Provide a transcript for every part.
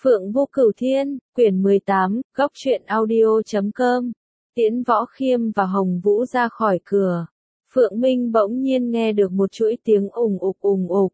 Phượng Vô Cửu Thiên, quyển 18, góc truyện audio.com. Tiễn Võ Khiêm và Hồng Vũ ra khỏi cửa. Phượng Minh bỗng nhiên nghe được một chuỗi tiếng ùng ục.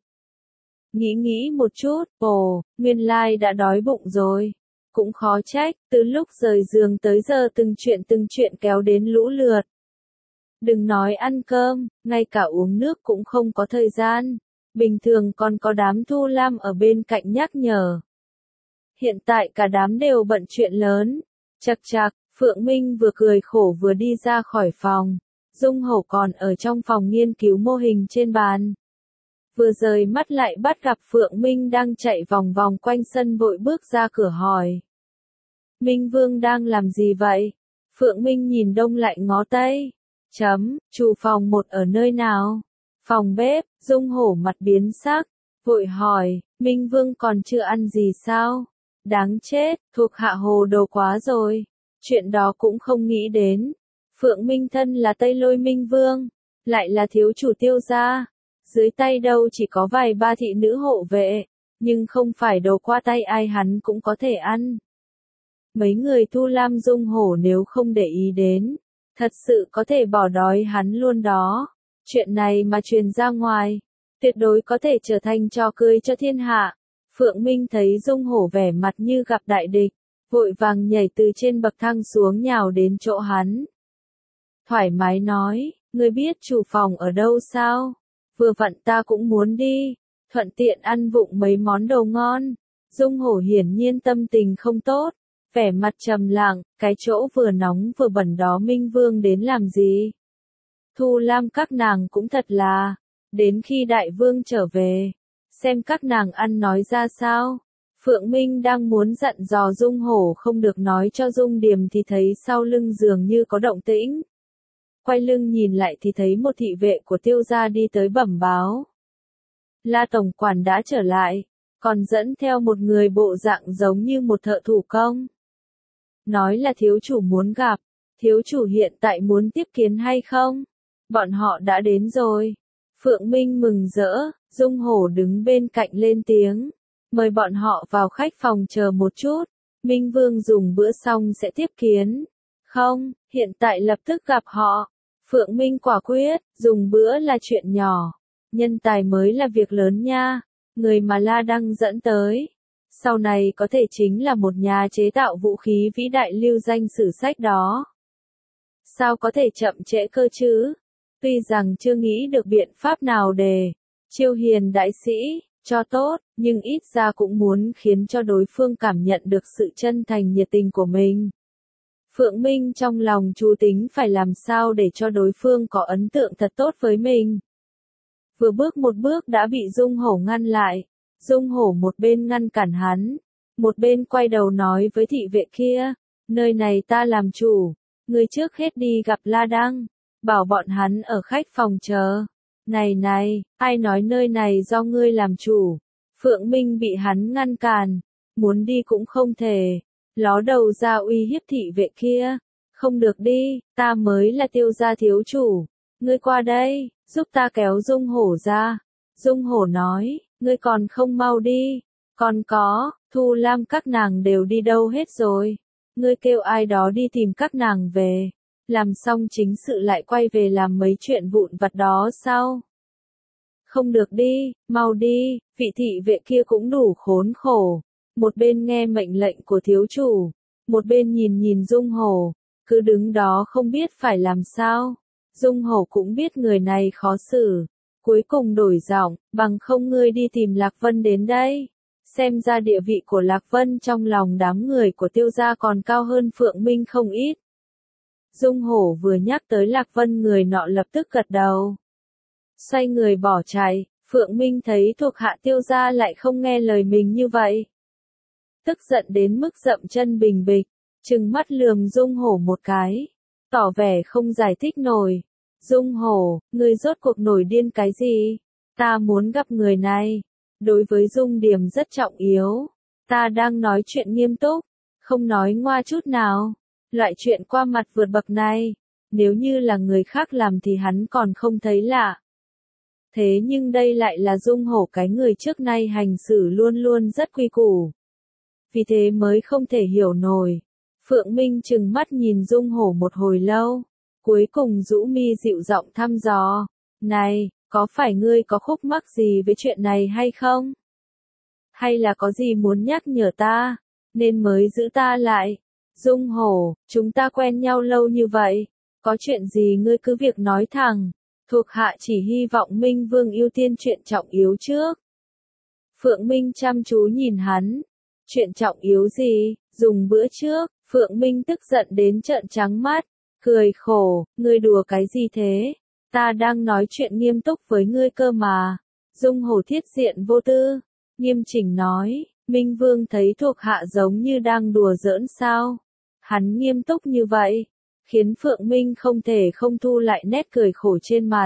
Nghĩ một chút, nguyên lai đã đói bụng rồi. Cũng khó trách, từ lúc rời giường tới giờ từng chuyện kéo đến lũ lượt. Đừng nói ăn cơm, ngay cả uống nước cũng không có thời gian. Bình thường còn có đám Thu Lam ở bên cạnh nhắc nhở. Hiện tại cả đám đều bận chuyện lớn. Chạc, Phượng Minh vừa cười khổ vừa đi ra khỏi phòng. Dung Hổ còn ở trong phòng nghiên cứu mô hình trên bàn. Vừa rời mắt lại bắt gặp Phượng Minh đang chạy vòng vòng quanh sân vội bước ra cửa hỏi. Minh Vương đang làm gì vậy? Phượng Minh nhìn đông lại ngó tây. Chủ phòng 1 ở nơi nào? Phòng bếp. Dung Hổ mặt biến sắc, vội hỏi, Minh Vương còn chưa ăn gì sao? Đáng chết, thuộc hạ hồ đồ quá rồi. Chuyện đó cũng không nghĩ đến. Phượng Minh thân là Tây Lôi Minh Vương, lại là thiếu chủ Tiêu gia. Dưới tay đâu chỉ có vài ba thị nữ hộ vệ, nhưng không phải đồ qua tay ai hắn cũng có thể ăn. Mấy người Thu Lam Dung Hổ nếu không để ý đến, thật sự có thể bỏ đói hắn luôn đó. Chuyện này mà truyền ra ngoài, tuyệt đối có thể trở thành trò cười cho thiên hạ. Phượng Minh thấy Dung Hổ vẻ mặt như gặp đại địch, vội vàng nhảy từ trên bậc thang xuống nhào đến chỗ hắn. Thoải mái nói, ngươi biết chủ phòng ở đâu sao? Vừa vặn ta cũng muốn đi, thuận tiện ăn vụng mấy món đồ ngon. Dung Hổ hiển nhiên tâm tình không tốt, vẻ mặt trầm lặng, cái chỗ vừa nóng vừa bẩn đó Minh Vương đến làm gì? Thu Lam các nàng cũng thật là, đến khi đại vương trở về, xem các nàng ăn nói ra sao. Phượng Minh đang muốn dặn dò Dung Hổ không được nói cho Dung Điềm thì thấy sau lưng dường như có động tĩnh. Quay lưng nhìn lại thì thấy một thị vệ của Tiêu gia đi tới bẩm báo. La tổng quản đã trở lại, còn dẫn theo một người bộ dạng giống như một thợ thủ công. Nói là thiếu chủ muốn gặp, thiếu chủ hiện tại muốn tiếp kiến hay không? Bọn họ đã đến rồi. Phượng Minh mừng rỡ, Dung Hổ đứng bên cạnh lên tiếng. Mời bọn họ vào khách phòng chờ một chút. Minh Vương dùng bữa xong sẽ tiếp kiến. Không, hiện tại lập tức gặp họ. Phượng Minh quả quyết, dùng bữa là chuyện nhỏ. Nhân tài mới là việc lớn nha. Người mà La Đăng dẫn tới. Sau này có thể chính là một nhà chế tạo vũ khí vĩ đại lưu danh sử sách đó. Sao có thể chậm trễ cơ chứ? Tuy rằng chưa nghĩ được biện pháp nào để chiêu hiền đại sĩ, cho tốt, nhưng ít ra cũng muốn khiến cho đối phương cảm nhận được sự chân thành nhiệt tình của mình. Phượng Minh trong lòng chú tính phải làm sao để cho đối phương có ấn tượng thật tốt với mình. Vừa bước một bước đã bị Dung Hổ ngăn lại. Dung Hổ một bên ngăn cản hắn, một bên quay đầu nói với thị vệ kia, nơi này ta làm chủ, ngươi trước hết đi gặp La Đăng, bảo bọn hắn ở khách phòng chờ. Này, ai nói nơi này do ngươi làm chủ? Phượng Minh bị hắn ngăn cản, muốn đi cũng không thể, ló đầu ra uy hiếp thị vệ kia, không được đi, ta mới là Tiêu gia thiếu chủ, ngươi qua đây, giúp ta kéo Dung Hổ ra. Dung Hổ nói, ngươi còn không mau đi, còn có, Thu Lam các nàng đều đi đâu hết rồi, ngươi kêu ai đó đi tìm các nàng về, làm xong chính sự lại quay về làm mấy chuyện vụn vặt đó sao? Không được đi, mau đi, vị thị vệ kia cũng đủ khốn khổ, một bên nghe mệnh lệnh của thiếu chủ, một bên nhìn Dung Hổ, cứ đứng đó không biết phải làm sao. Dung Hổ cũng biết người này khó xử. Cuối cùng đổi giọng, bằng không ngươi đi tìm Lạc Vân đến đây. Xem ra địa vị của Lạc Vân trong lòng đám người của Tiêu gia còn cao hơn Phượng Minh không ít. Dung Hổ vừa nhắc tới Lạc Vân người nọ lập tức gật đầu. Xoay người bỏ chạy, Phượng Minh thấy thuộc hạ Tiêu gia lại không nghe lời mình như vậy. Tức giận đến mức dậm chân bình bịch, trừng mắt lườm Dung Hổ một cái, tỏ vẻ không giải thích nổi. Dung Hổ, ngươi rốt cuộc nổi điên cái gì? Ta muốn gặp người này. Đối với Dung Điềm rất trọng yếu. Ta đang nói chuyện nghiêm túc, không nói ngoa chút nào. Loại chuyện qua mặt vượt bậc này, nếu như là người khác làm thì hắn còn không thấy lạ. Thế nhưng đây lại là Dung Hổ cái người trước nay hành xử luôn luôn rất quy củ. vì thế mới không thể hiểu nổi. Phượng Minh trừng mắt nhìn Dung Hổ một hồi lâu, cuối cùng rũ mi dịu giọng thăm dò, này, có phải ngươi có khúc mắc gì với chuyện này hay không? Hay là có gì muốn nhắc nhở ta, nên mới giữ ta lại? Dung Hổ, chúng ta quen nhau lâu như vậy, có chuyện gì ngươi cứ việc nói thẳng, thuộc hạ chỉ hy vọng Minh Vương ưu tiên chuyện trọng yếu trước. Phượng Minh chăm chú nhìn hắn, chuyện trọng yếu gì, dùng bữa trước, Phượng Minh tức giận đến trợn trắng mắt, cười khổ, ngươi đùa cái gì thế, ta đang nói chuyện nghiêm túc với ngươi cơ mà. Dung Hổ thiết diện vô tư, nghiêm chỉnh nói, Minh Vương thấy thuộc hạ giống như đang đùa giỡn sao? Hắn nghiêm túc như vậy, khiến Phượng Minh không thể không thu lại nét cười khổ trên mặt.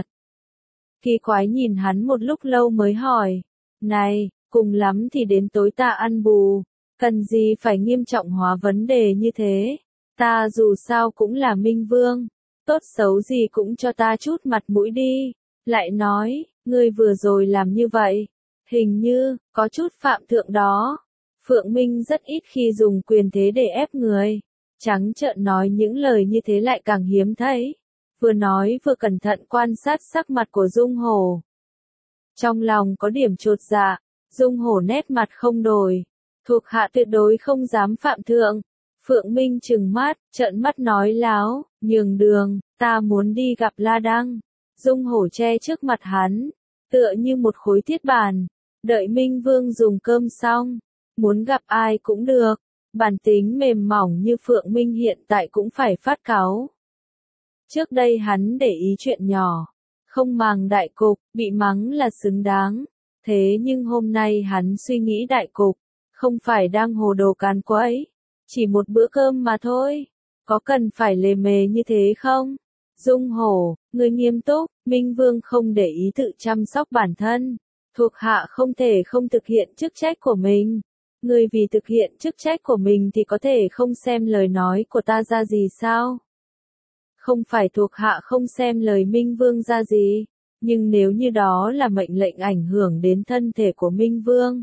Kỳ quái nhìn hắn một lúc lâu mới hỏi, này, cùng lắm thì đến tối ta ăn bù, cần gì phải nghiêm trọng hóa vấn đề như thế, ta dù sao cũng là Minh Vương, tốt xấu gì cũng cho ta chút mặt mũi đi, lại nói, ngươi vừa rồi làm như vậy, hình như, có chút phạm thượng đó. Phượng Minh rất ít khi dùng quyền thế để ép người, trắng trợn nói những lời như thế lại càng hiếm thấy. Vừa nói vừa cẩn thận quan sát sắc mặt của Dung Hổ. Trong lòng có điểm chột dạ, Dung Hổ nét mặt không đổi, thuộc hạ tuyệt đối không dám phạm thượng. Phượng Minh trừng mắt, trợn mắt nói láo, nhường đường, ta muốn đi gặp La Đăng. Dung Hổ che trước mặt hắn, tựa như một khối thiết bàn, đợi Minh Vương dùng cơm xong, muốn gặp ai cũng được, bản tính mềm mỏng như Phượng Minh hiện tại cũng phải phát cáu. Trước đây hắn để ý chuyện nhỏ, không màng đại cục, bị mắng là xứng đáng, thế nhưng hôm nay hắn suy nghĩ đại cục, không phải đang hồ đồ càn quấy, chỉ một bữa cơm mà thôi, có cần phải lề mề như thế không? Dung Hổ, người nghiêm túc, Minh Vương không để ý tự chăm sóc bản thân, thuộc hạ không thể không thực hiện chức trách của mình. Người vì thực hiện chức trách của mình thì có thể không xem lời nói của ta ra gì sao? Không phải thuộc hạ không xem lời Minh Vương ra gì, nhưng nếu như đó là mệnh lệnh ảnh hưởng đến thân thể của Minh Vương,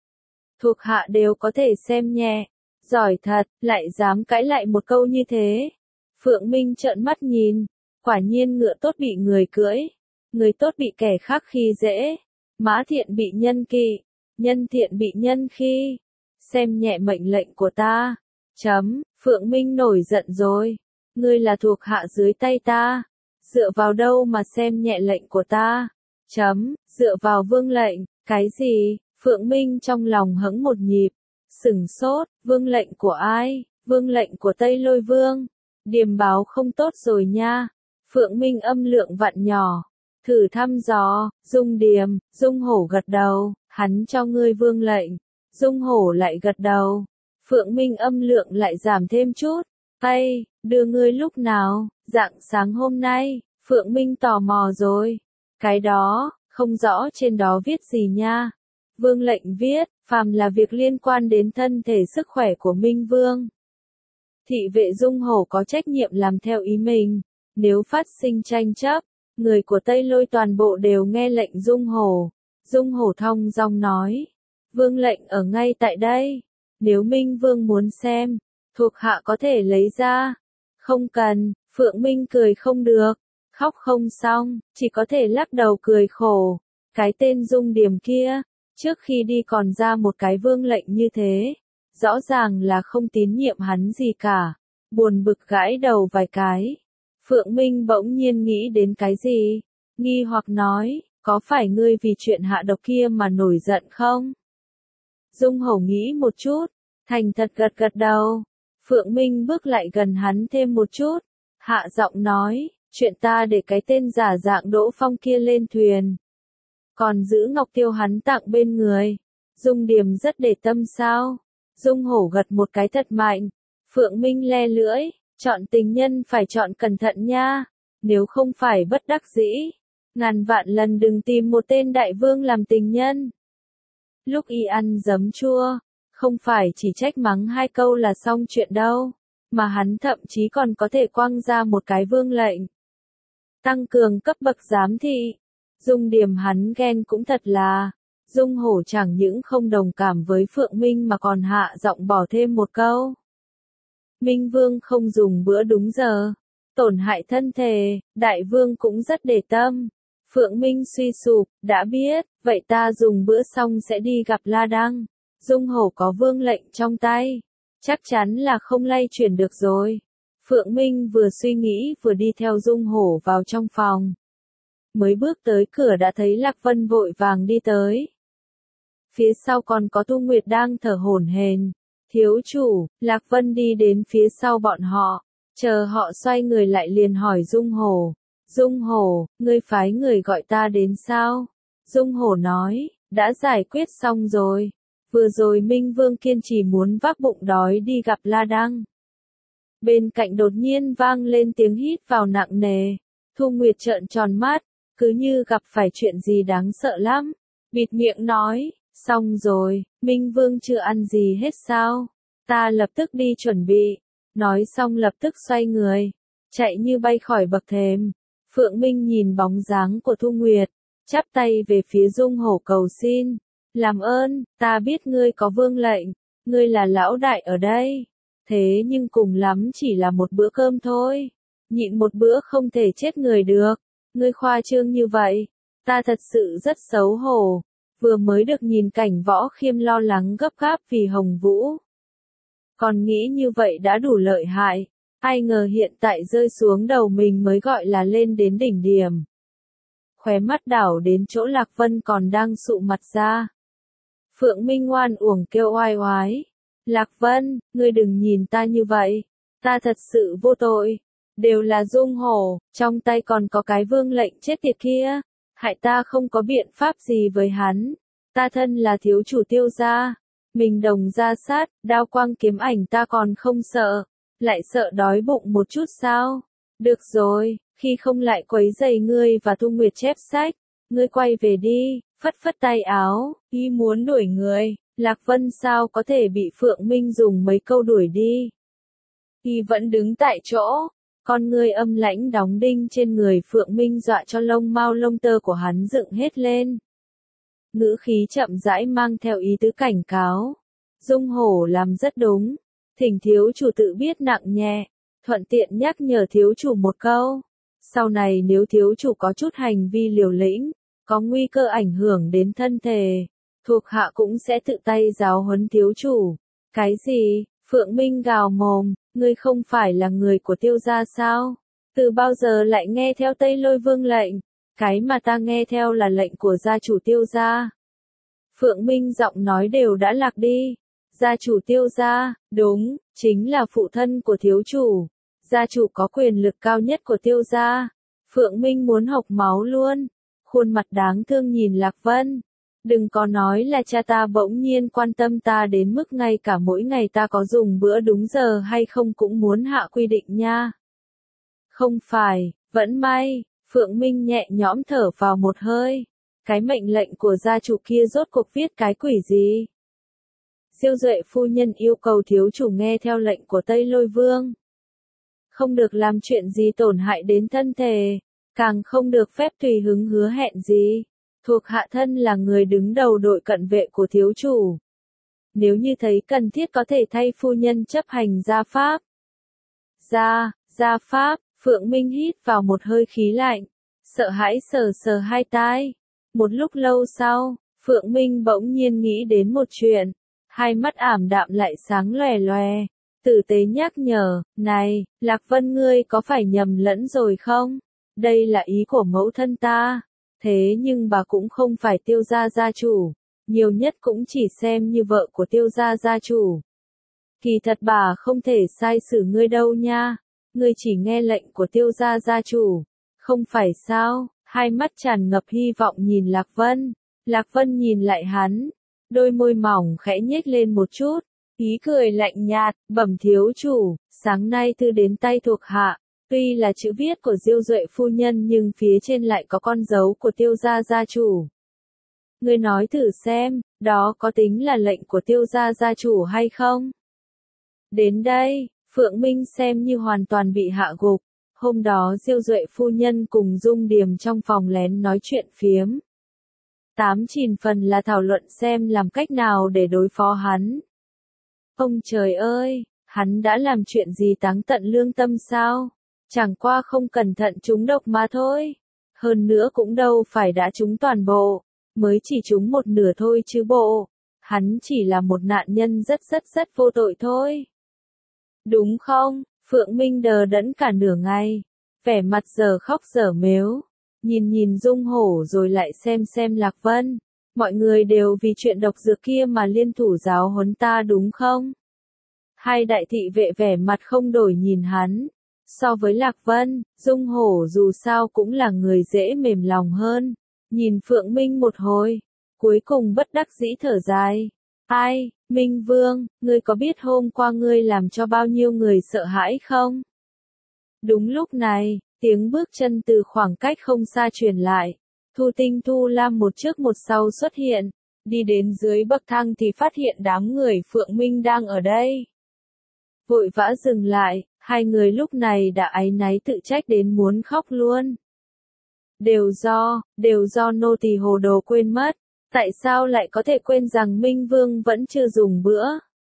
thuộc hạ đều có thể xem nhẹ. Giỏi thật, lại dám cãi lại một câu như thế. Phượng Minh trợn mắt nhìn, quả nhiên ngựa tốt bị người cưỡi, người tốt bị kẻ khác khi dễ, mã thiện bị nhân kỵ, nhân thiện bị nhân khi. Xem nhẹ mệnh lệnh của ta. Phượng Minh nổi giận rồi. Ngươi là thuộc hạ dưới tay ta. Dựa vào đâu mà xem nhẹ lệnh của ta? Dựa vào vương lệnh. Cái gì? Phượng Minh trong lòng hững một nhịp. Sửng sốt, vương lệnh của ai? Vương lệnh của Tây Lôi Vương. Điềm báo không tốt rồi nha. Phượng Minh âm lượng vặn nhỏ. Thử thăm dò, Dung Điềm, Dung Hổ gật đầu, hắn cho ngươi vương lệnh. Dung Hổ lại gật đầu. Phượng Minh âm lượng lại giảm thêm chút. Ây, đưa ngươi lúc nào? Rạng sáng hôm nay. Phượng Minh tò mò rồi. Cái đó, không rõ trên đó viết gì nha. Vương lệnh viết, phàm là việc liên quan đến thân thể sức khỏe của Minh Vương. Thị vệ Dung Hổ có trách nhiệm làm theo ý mình. Nếu phát sinh tranh chấp, người của Tây Lôi toàn bộ đều nghe lệnh Dung Hổ. Dung Hổ thong dong nói. Vương lệnh ở ngay tại đây. Nếu Minh Vương muốn xem, thuộc hạ có thể lấy ra. Không cần, Phượng Minh cười không được, khóc không xong, chỉ có thể lắc đầu cười khổ. Cái tên Dung Điềm kia, trước khi đi còn ra một cái vương lệnh như thế, rõ ràng là không tín nhiệm hắn gì cả. Buồn bực gãi đầu vài cái. Phượng Minh bỗng nhiên nghĩ đến cái gì, nghi hoặc nói, có phải ngươi vì chuyện hạ độc kia mà nổi giận không? Dung Hổ nghĩ một chút, thành thật gật gật đầu. Phượng Minh bước lại gần hắn thêm một chút, hạ giọng nói, chuyện ta để cái tên giả dạng Đỗ Phong kia lên thuyền. Còn giữ ngọc tiêu hắn tặng bên người. Dung Điềm rất để tâm sao? Dung Hổ gật một cái thật mạnh. Phượng Minh le lưỡi, chọn tình nhân phải chọn cẩn thận nha, nếu không phải bất đắc dĩ. Ngàn vạn lần đừng tìm một tên đại vương làm tình nhân. Lúc y ăn giấm chua, không phải chỉ trách mắng hai câu là xong chuyện đâu, mà hắn thậm chí còn có thể quăng ra một cái vương lệnh. Tăng cường cấp bậc giám thị. Dung Điềm hắn ghen cũng thật là. Dung Hổ chẳng những không đồng cảm với Phượng Minh mà còn hạ giọng bỏ thêm một câu. Minh Vương không dùng bữa đúng giờ, tổn hại thân thể, Đại Vương cũng rất để tâm. Phượng Minh suy sụp, đã biết, vậy ta dùng bữa xong sẽ đi gặp La Đăng. Dung Hổ có vương lệnh trong tay, chắc chắn là không lay chuyển được rồi. Phượng Minh vừa suy nghĩ vừa đi theo Dung Hổ vào trong phòng. Mới bước tới cửa đã thấy Lạc Vân vội vàng đi tới. Phía sau còn có Thu Nguyệt đang thở hổn hển. Thiếu chủ, Lạc Vân đi đến phía sau bọn họ, chờ họ xoay người lại liền hỏi Dung Hổ. Dung Hổ, ngươi phái người gọi ta đến sao? Dung Hổ nói, đã giải quyết xong rồi. Vừa rồi Minh Vương kiên trì muốn vác bụng đói đi gặp La Đăng. Bên cạnh đột nhiên vang lên tiếng hít vào nặng nề. Thu Nguyệt trợn tròn mắt, cứ như gặp phải chuyện gì đáng sợ lắm. Bịt miệng nói, xong rồi, Minh Vương chưa ăn gì hết sao? Ta lập tức đi chuẩn bị. Nói xong lập tức xoay người, chạy như bay khỏi bậc thềm. Phượng Minh nhìn bóng dáng của Thu Nguyệt, chắp tay về phía Dung Hổ cầu xin. Làm ơn, ta biết ngươi có vương lệnh, ngươi là lão đại ở đây. Thế nhưng cùng lắm chỉ là một bữa cơm thôi. Nhịn một bữa không thể chết người được. Ngươi khoa trương như vậy, ta thật sự rất xấu hổ. Vừa mới được nhìn cảnh Võ Khiêm lo lắng gấp gáp vì Hồng Vũ. Còn nghĩ như vậy đã đủ lợi hại. Ai ngờ hiện tại rơi xuống đầu mình mới gọi là lên đến đỉnh điểm. Khóe mắt đảo đến chỗ Lạc Vân còn đang sụ mặt ra. Phượng Minh oan uổng kêu oai oái. Lạc Vân, ngươi đừng nhìn ta như vậy. Ta thật sự vô tội. Đều là Dung Hổ, trong tay còn có cái vương lệnh chết tiệt kia. Hại ta không có biện pháp gì với hắn. Ta thân là thiếu chủ Tiêu gia. Mình đồng ra sát, đao quang kiếm ảnh ta còn không sợ. Lại sợ đói bụng một chút sao? Được rồi, khi không lại quấy rầy ngươi và Thu Nguyệt chép sách. Ngươi quay về đi, phất phất tay áo, ý muốn đuổi người. Lạc Vân sao có thể bị Phượng Minh dùng mấy câu đuổi đi. Y vẫn đứng tại chỗ, con ngươi âm lãnh đóng đinh trên người Phượng Minh dọa cho lông mao lông tơ của hắn dựng hết lên. Ngữ khí chậm rãi mang theo ý tứ cảnh cáo. Dung Hổ làm rất đúng. Thỉnh thiếu chủ tự biết nặng nhẹ, thuận tiện nhắc nhở thiếu chủ một câu. Sau này nếu thiếu chủ có chút hành vi liều lĩnh, có nguy cơ ảnh hưởng đến thân thể, thuộc hạ cũng sẽ tự tay giáo huấn thiếu chủ. Cái gì? Phượng Minh gào mồm, ngươi không phải là người của Tiêu gia sao? Từ bao giờ lại nghe theo Tây Lôi Vương lệnh? Cái mà ta nghe theo là lệnh của gia chủ Tiêu gia. Phượng Minh giọng nói đều đã lạc đi. Gia chủ Tiêu gia, đúng, chính là phụ thân của thiếu chủ. Gia chủ có quyền lực cao nhất của Tiêu gia. Phượng Minh muốn hộc máu luôn. Khuôn mặt đáng thương nhìn Lạc Vân. Đừng có nói là cha ta bỗng nhiên quan tâm ta đến mức ngay cả mỗi ngày ta có dùng bữa đúng giờ hay không cũng muốn hạ quy định nha. Không phải, vẫn may, Phượng Minh nhẹ nhõm thở vào một hơi. Cái mệnh lệnh của gia chủ kia rốt cuộc viết cái quỷ gì? Diêu Duệ phu nhân yêu cầu thiếu chủ nghe theo lệnh của Tây Lôi Vương. Không được làm chuyện gì tổn hại đến thân thể, càng không được phép tùy hứng hứa hẹn gì. Thuộc hạ thân là người đứng đầu đội cận vệ của thiếu chủ. Nếu như thấy cần thiết có thể thay phu nhân chấp hành gia pháp. Gia pháp, Phượng Minh hít vào một hơi khí lạnh, sợ hãi sờ sờ hai tai. Một lúc lâu sau, Phượng Minh bỗng nhiên nghĩ đến một chuyện, hai mắt ảm đạm lại sáng lòe lòe. Tử tế nhắc nhở, này, Lạc Vân ngươi có phải nhầm lẫn rồi không? Đây là ý của mẫu thân ta. Thế nhưng bà cũng không phải Tiêu gia gia chủ, nhiều nhất cũng chỉ xem như vợ của Tiêu gia gia chủ. Kỳ thật bà không thể sai xử ngươi đâu nha, ngươi chỉ nghe lệnh của Tiêu gia gia chủ, không phải sao? Hai mắt tràn ngập hy vọng nhìn Lạc Vân. Lạc Vân nhìn lại hắn, đôi môi mỏng khẽ nhếch lên một chút, ý cười lạnh nhạt, bẩm thiếu chủ, sáng nay thư đến tay thuộc hạ. Tuy là chữ viết của Diêu Duệ phu nhân nhưng phía trên lại có con dấu của Tiêu gia gia chủ. Ngươi nói thử xem, đó có tính là lệnh của Tiêu gia gia chủ hay không? Đến đây, Phượng Minh xem như hoàn toàn bị hạ gục. Hôm đó Diêu Duệ phu nhân cùng Dung Điềm trong phòng lén nói chuyện phiếm. 9 phần là thảo luận xem làm cách nào để đối phó hắn. Ông trời ơi, hắn đã làm chuyện gì táng tận lương tâm sao? Chẳng qua không cẩn thận trúng độc mà thôi. Hơn nữa cũng đâu phải đã trúng toàn bộ, mới chỉ trúng một nửa thôi chứ bộ. Hắn chỉ là một nạn nhân rất vô tội thôi. Đúng không? Phượng Minh đờ đẫn cả nửa ngày, vẻ mặt giờ khóc giờ mếu, nhìn Dung Hổ rồi lại xem Lạc Vân. Mọi người đều vì chuyện độc dược kia mà liên thủ giáo huấn ta đúng không? Hai đại thị vệ vẻ mặt không đổi nhìn hắn. So với Lạc Vân, Dung Hổ dù sao cũng là người dễ mềm lòng hơn. Nhìn Phượng Minh một hồi, cuối cùng bất đắc dĩ thở dài. Ai, Minh Vương, ngươi có biết hôm qua ngươi làm cho bao nhiêu người sợ hãi không? Đúng lúc này, tiếng bước chân từ khoảng cách không xa truyền lại. Thu Tinh Thu Lam một trước một sau xuất hiện. Đi đến dưới bậc thang thì phát hiện đám người Phượng Minh đang ở đây. Vội vã dừng lại, hai người lúc này đã áy náy tự trách đến muốn khóc luôn. Đều do nô tỳ hồ đồ quên mất. Tại sao lại có thể quên rằng Minh Vương vẫn chưa dùng bữa?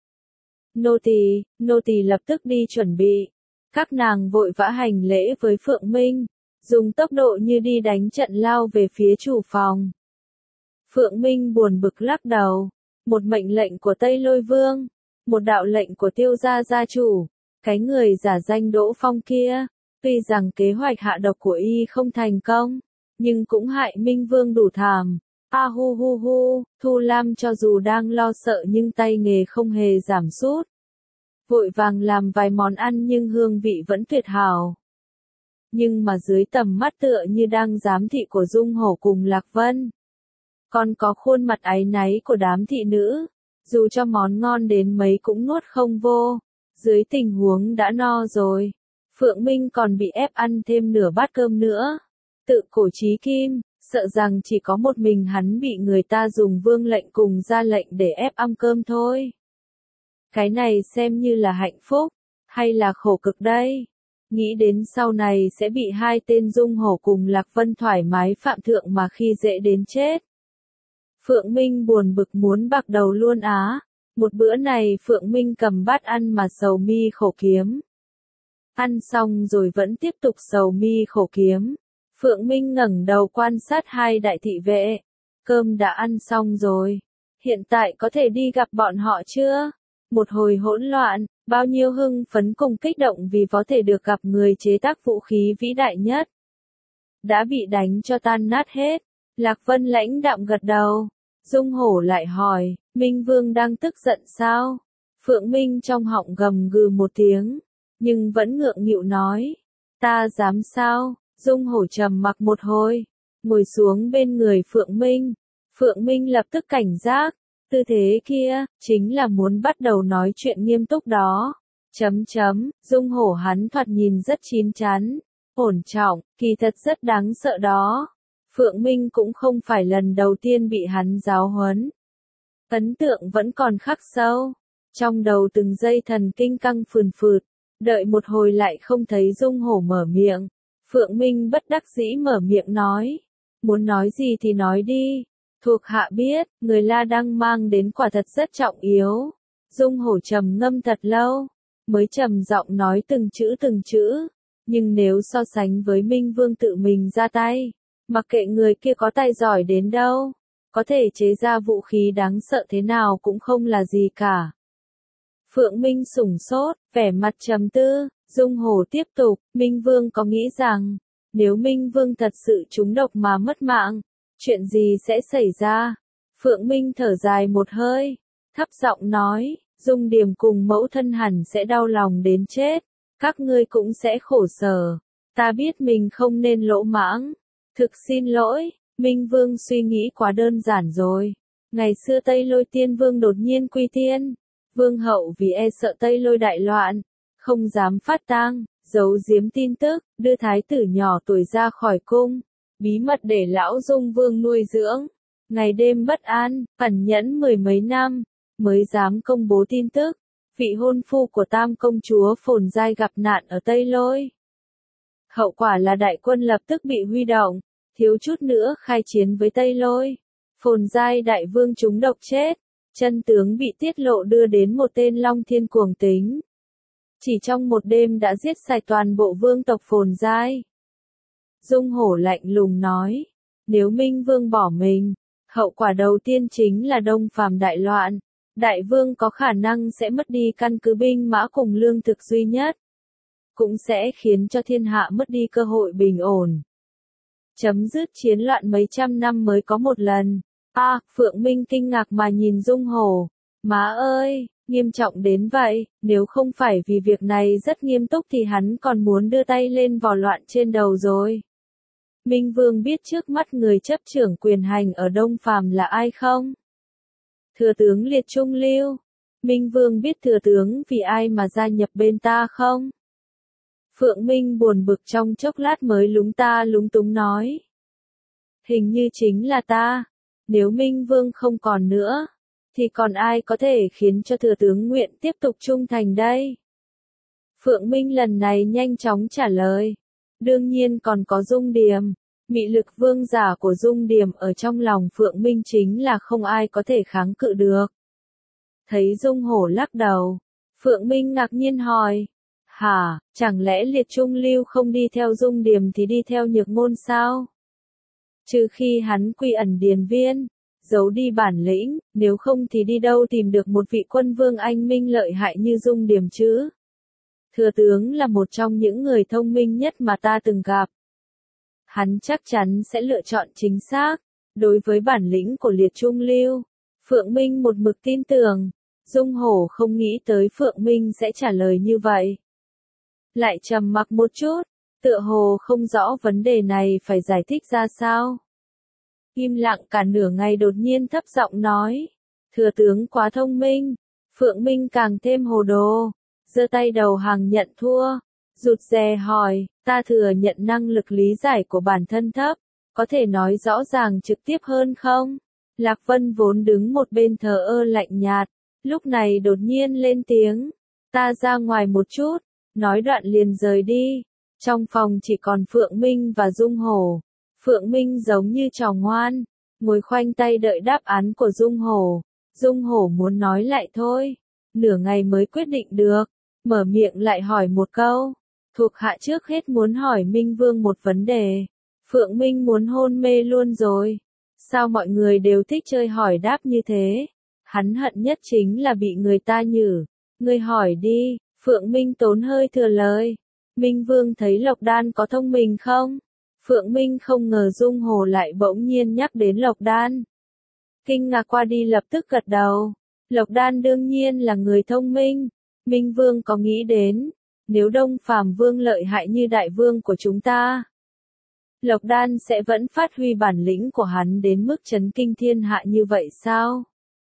Nô tỳ lập tức đi chuẩn bị. Các nàng vội vã hành lễ với Phượng Minh, dùng tốc độ như đi đánh trận lao về phía chủ phòng. Phượng Minh buồn bực lắc đầu. Một mệnh lệnh của Tây Lôi Vương, một đạo lệnh của Tiêu gia gia chủ, cái người giả danh Đỗ Phong kia, tuy rằng kế hoạch hạ độc của y không thành công, nhưng cũng hại Minh Vương đủ thảm. A hu hu hu, Thu Lam cho dù đang lo sợ nhưng tay nghề không hề giảm sút. Vội vàng làm vài món ăn nhưng hương vị vẫn tuyệt hảo. Nhưng mà dưới tầm mắt tựa như đang giám thị của Dung Hổ cùng Lạc Vân. Còn có khuôn mặt áy náy của đám thị nữ, dù cho món ngon đến mấy cũng nuốt không vô. Dưới tình huống đã no rồi, Phượng Minh còn bị ép ăn thêm nửa bát cơm nữa. Tự cổ chí kim, sợ rằng chỉ có một mình hắn bị người ta dùng vương lệnh cùng ra lệnh để ép ăn cơm thôi. Cái này xem như là hạnh phúc, hay là khổ cực đây? Nghĩ đến sau này sẽ bị hai tên Dung Hổ cùng Lạc Vân thoải mái phạm thượng mà khi dễ đến chết. Phượng Minh buồn bực muốn bạc đầu luôn á. Một bữa này Phượng Minh cầm bát ăn mà sầu mi khổ kiếm. Ăn xong rồi vẫn tiếp tục sầu mi khổ kiếm. Phượng Minh ngẩng đầu quan sát hai đại thị vệ. Cơm đã ăn xong rồi. Hiện tại có thể đi gặp bọn họ chưa? Một hồi hỗn loạn, bao nhiêu hưng phấn cùng kích động vì có thể được gặp người chế tác vũ khí vĩ đại nhất. Đã bị đánh cho tan nát hết. Lạc Vân lãnh đạm gật đầu. Dung Hổ lại hỏi, Minh Vương đang tức giận sao? Phượng Minh trong họng gầm gừ một tiếng, nhưng vẫn ngượng nghịu nói, ta dám sao? Dung Hổ trầm mặc một hồi, ngồi xuống bên người Phượng Minh. Phượng Minh lập tức cảnh giác, tư thế kia, chính là muốn bắt đầu nói chuyện nghiêm túc đó. Dung Hổ hắn thoạt nhìn rất chín chắn, ổn trọng, kỳ thật rất đáng sợ đó. Phượng Minh cũng không phải lần đầu tiên bị hắn giáo huấn. Ấn tượng vẫn còn khắc sâu. Trong đầu từng giây thần kinh căng phườn phượt, đợi một hồi lại không thấy Dung Hổ mở miệng. Phượng Minh bất đắc dĩ mở miệng nói. Muốn nói gì thì nói đi. Thuộc hạ biết, người La Đăng mang đến quả thật rất trọng yếu. Dung Hổ trầm ngâm thật lâu, mới trầm giọng nói từng chữ. Nhưng nếu so sánh với Minh Vương tự mình ra tay, mặc kệ người kia có tài giỏi đến đâu, có thể chế ra vũ khí đáng sợ thế nào cũng không là gì cả. Phượng Minh sửng sốt, vẻ mặt trầm tư. Dung Hổ tiếp tục, Minh Vương có nghĩ rằng, nếu Minh Vương thật sự trúng độc mà mất mạng, chuyện gì sẽ xảy ra? Phượng Minh thở dài một hơi, thấp giọng nói, Dung Điềm cùng mẫu thân hẳn sẽ đau lòng đến chết, các ngươi cũng sẽ khổ sở. Ta biết mình không nên lỗ mãng. Thực xin lỗi, Minh Vương suy nghĩ quá đơn giản rồi. Ngày xưa Tây Lôi Tiên Vương đột nhiên quy tiên. Vương hậu vì e sợ Tây Lôi đại loạn, không dám phát tang, giấu giếm tin tức, đưa thái tử nhỏ tuổi ra khỏi cung, bí mật để lão Dung Vương nuôi dưỡng. Ngày đêm bất an, ẩn nhẫn mười mấy năm, mới dám công bố tin tức. Vị hôn phu của Tam công chúa Phồn Giai gặp nạn ở Tây Lôi. Hậu quả là đại quân lập tức bị huy động, thiếu chút nữa khai chiến với Tây Lôi. Phồn Giai đại vương trúng độc chết, chân tướng bị tiết lộ đưa đến một tên Long Thiên cuồng tính. Chỉ trong một đêm đã giết sạch toàn bộ vương tộc Phồn Giai. Dung Hổ lạnh lùng nói, nếu Minh Vương bỏ mình, hậu quả đầu tiên chính là Đông Phàm đại loạn. Đại vương có khả năng sẽ mất đi căn cứ binh mã cùng lương thực duy nhất. Cũng sẽ khiến cho thiên hạ mất đi cơ hội bình ổn. Chấm dứt chiến loạn mấy trăm năm mới có một lần. Phượng Minh kinh ngạc mà nhìn Dung Hổ. Má ơi, nghiêm trọng đến vậy, nếu không phải vì việc này rất nghiêm túc thì hắn còn muốn đưa tay lên vò loạn trên đầu rồi. Minh Vương biết trước mắt người chấp trưởng quyền hành ở Đông Phàm là ai không? Thừa tướng Liệt Trung Lưu. Minh Vương biết thừa tướng vì ai mà gia nhập bên ta không? Phượng Minh buồn bực trong chốc lát mới lúng túng nói. Hình như chính là ta. Nếu Minh Vương không còn nữa, thì còn ai có thể khiến cho thừa tướng nguyện tiếp tục trung thành đây? Phượng Minh lần này nhanh chóng trả lời. Đương nhiên còn có Dung Điềm. Mị lực vương giả của Dung Điềm ở trong lòng Phượng Minh chính là không ai có thể kháng cự được. Thấy Dung Hổ lắc đầu, Phượng Minh ngạc nhiên hỏi. Hả, chẳng lẽ Liệt Trung Lưu không đi theo Dung Điềm thì đi theo Nhược Ngôn sao? Trừ khi hắn quy ẩn điền viên, giấu đi bản lĩnh, nếu không thì đi đâu tìm được một vị quân vương anh minh lợi hại như Dung Điềm chứ? Thừa tướng là một trong những người thông minh nhất mà ta từng gặp. Hắn chắc chắn sẽ lựa chọn chính xác. Đối với bản lĩnh của Liệt Trung Lưu, Phượng Minh một mực tin tưởng. Dung Hổ không nghĩ tới Phượng Minh sẽ trả lời như vậy. Lại trầm mặc một chút, tựa hồ không rõ vấn đề này phải giải thích ra sao. Im lặng cả nửa ngày đột nhiên thấp giọng nói. Thừa tướng quá thông minh. Phượng Minh càng thêm hồ đồ. Giơ tay đầu hàng nhận thua. Rụt rè hỏi, ta thừa nhận năng lực lý giải của bản thân thấp. Có thể nói rõ ràng trực tiếp hơn không? Lạc Vân vốn đứng một bên thờ ơ lạnh nhạt. Lúc này đột nhiên lên tiếng. Ta ra ngoài một chút. Nói đoạn liền rời đi. Trong phòng chỉ còn Phượng Minh và Dung Hổ. Phượng Minh giống như trò ngoan, ngồi khoanh tay đợi đáp án của Dung Hổ. Dung Hổ muốn nói lại thôi, nửa ngày mới quyết định được, mở miệng lại hỏi một câu. Thuộc hạ trước hết muốn hỏi Minh Vương một vấn đề. Phượng Minh muốn hôn mê luôn rồi. Sao mọi người đều thích chơi hỏi đáp như thế? Hắn hận nhất chính là bị người ta nhử. Ngươi hỏi đi, Phượng Minh tốn hơi thừa lời. Minh Vương thấy Lộc Đan có thông minh không? Phượng Minh không ngờ Dung Hổ lại bỗng nhiên nhắc đến Lộc Đan. Kinh ngạc qua đi lập tức gật đầu. Lộc Đan đương nhiên là người thông minh. Minh Vương có nghĩ đến, nếu Đông Phàm Vương lợi hại như đại vương của chúng ta, Lộc Đan sẽ vẫn phát huy bản lĩnh của hắn đến mức chấn kinh thiên hạ như vậy sao?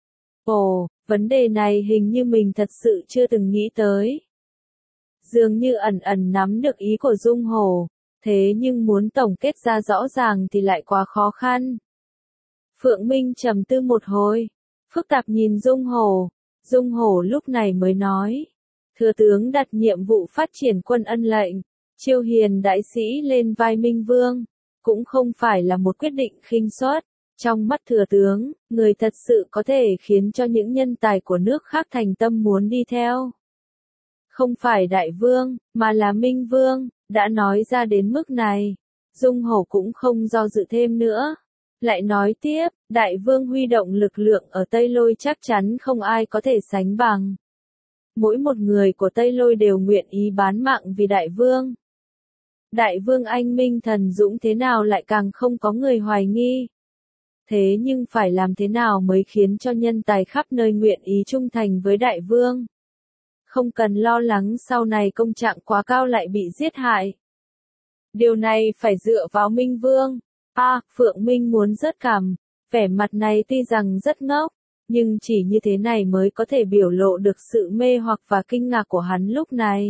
Ồ, vấn đề này hình như mình thật sự chưa từng nghĩ tới. Dường như ẩn ẩn nắm được ý của Dung Hổ, thế nhưng muốn tổng kết ra rõ ràng thì lại quá khó khăn. Phượng Minh trầm tư một hồi, phức tạp nhìn Dung Hổ. Dung Hổ lúc này mới nói, thừa tướng đặt nhiệm vụ phát triển quân ân lệnh, chiêu hiền đại sĩ lên vai Minh Vương, cũng không phải là một quyết định khinh suất. Trong mắt thừa tướng, người thật sự có thể khiến cho những nhân tài của nước khác thành tâm muốn đi theo. Không phải đại vương, mà là Minh Vương, đã nói ra đến mức này. Dung Hổ cũng không do dự thêm nữa. Lại nói tiếp, đại vương huy động lực lượng ở Tây Lôi chắc chắn không ai có thể sánh bằng. Mỗi một người của Tây Lôi đều nguyện ý bán mạng vì đại vương. Đại vương anh minh thần dũng thế nào lại càng không có người hoài nghi. Thế nhưng phải làm thế nào mới khiến cho nhân tài khắp nơi nguyện ý trung thành với đại vương? Không cần lo lắng sau này công trạng quá cao lại bị giết hại. Điều này phải dựa vào Minh Vương. Phượng Minh muốn rớt cằm. Vẻ mặt này tuy rằng rất ngốc, nhưng chỉ như thế này mới có thể biểu lộ được sự mê hoặc và kinh ngạc của hắn lúc này.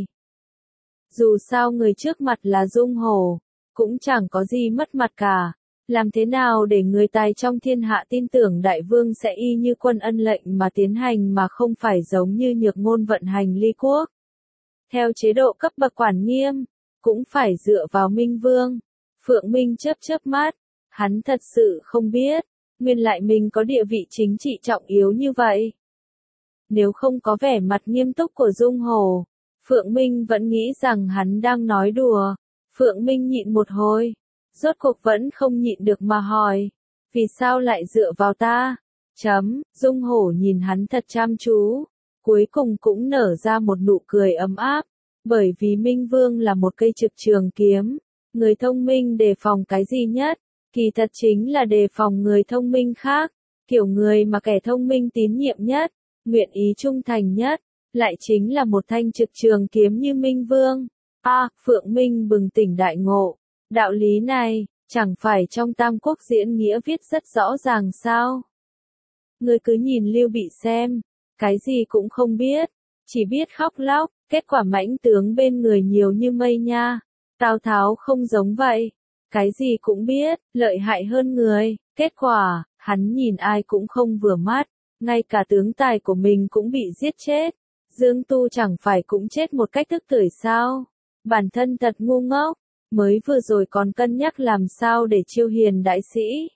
Dù sao người trước mặt là Dung Hổ, cũng chẳng có gì mất mặt cả. Làm thế nào để người tài trong thiên hạ tin tưởng đại vương sẽ y như quân ân lệnh mà tiến hành mà không phải giống như Nhược Ngôn vận hành ly quốc? Theo chế độ cấp bậc quản nghiêm, cũng phải dựa vào Minh Vương. Phượng Minh chớp chớp mắt, hắn thật sự không biết, Nguyên lại mình có địa vị chính trị trọng yếu như vậy. Nếu không có vẻ mặt nghiêm túc của Dung Hổ, Phượng Minh vẫn nghĩ rằng hắn đang nói đùa. Phượng Minh nhịn một hồi, rốt cuộc vẫn không nhịn được mà hỏi, vì sao lại dựa vào ta? Dung Hổ nhìn hắn thật chăm chú, cuối cùng cũng nở ra một nụ cười ấm áp, bởi vì Minh Vương là một cây trực trường kiếm, người thông minh đề phòng cái gì nhất? Kỳ thật chính là đề phòng người thông minh khác, kiểu người mà kẻ thông minh tín nhiệm nhất, nguyện ý trung thành nhất, lại chính là một thanh trực trường kiếm như Minh Vương. Phượng Minh bừng tỉnh đại ngộ, đạo lý này, chẳng phải trong Tam Quốc diễn nghĩa viết rất rõ ràng sao? Ngươi cứ nhìn Lưu Bị xem, cái gì cũng không biết, chỉ biết khóc lóc, kết quả mãnh tướng bên người nhiều như mây nha. Tào Tháo không giống vậy, cái gì cũng biết, lợi hại hơn người, kết quả, hắn nhìn ai cũng không vừa mắt, ngay cả tướng tài của mình cũng bị giết chết. Dương Tu chẳng phải cũng chết một cách tức tưởi sao? Bản thân thật ngu ngốc, mới vừa rồi còn cân nhắc làm sao để chiêu hiền đại sĩ.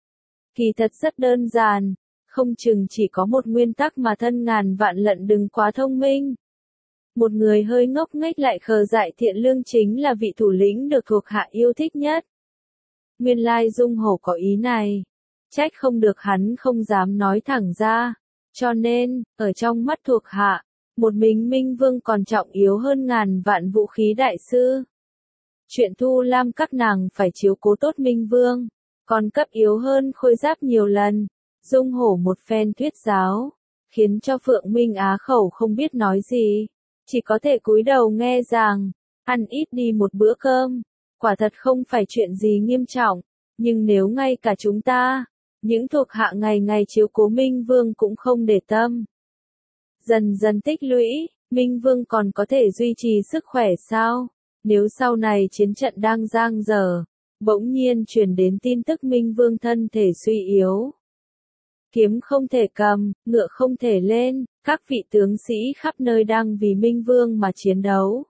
Kỳ thật rất đơn giản, không chừng chỉ có một nguyên tắc mà thân ngàn vạn lận đừng quá thông minh. Một người hơi ngốc nghếch lại khờ dại thiện lương chính là vị thủ lĩnh được thuộc hạ yêu thích nhất. Nguyên lai Dung Hổ có ý này, trách không được hắn không dám nói thẳng ra, cho nên, ở trong mắt thuộc hạ, một mình Minh Vương còn trọng yếu hơn ngàn vạn vũ khí đại sư. Chuyện Thu Lam các nàng phải chiếu cố tốt Minh Vương, còn cấp yếu hơn Khôi Giáp nhiều lần. Dung Hổ một phen thuyết giáo, khiến cho Phượng Minh á khẩu không biết nói gì, chỉ có thể cúi đầu nghe rằng, ăn ít đi một bữa cơm, quả thật không phải chuyện gì nghiêm trọng, nhưng nếu ngay cả chúng ta, những thuộc hạ ngày ngày chiếu cố Minh Vương cũng không để tâm. Dần dần tích lũy, Minh Vương còn có thể duy trì sức khỏe sao? Nếu sau này chiến trận đang giang dở, bỗng nhiên truyền đến tin tức Minh Vương thân thể suy yếu. Kiếm không thể cầm, ngựa không thể lên, các vị tướng sĩ khắp nơi đang vì Minh Vương mà chiến đấu.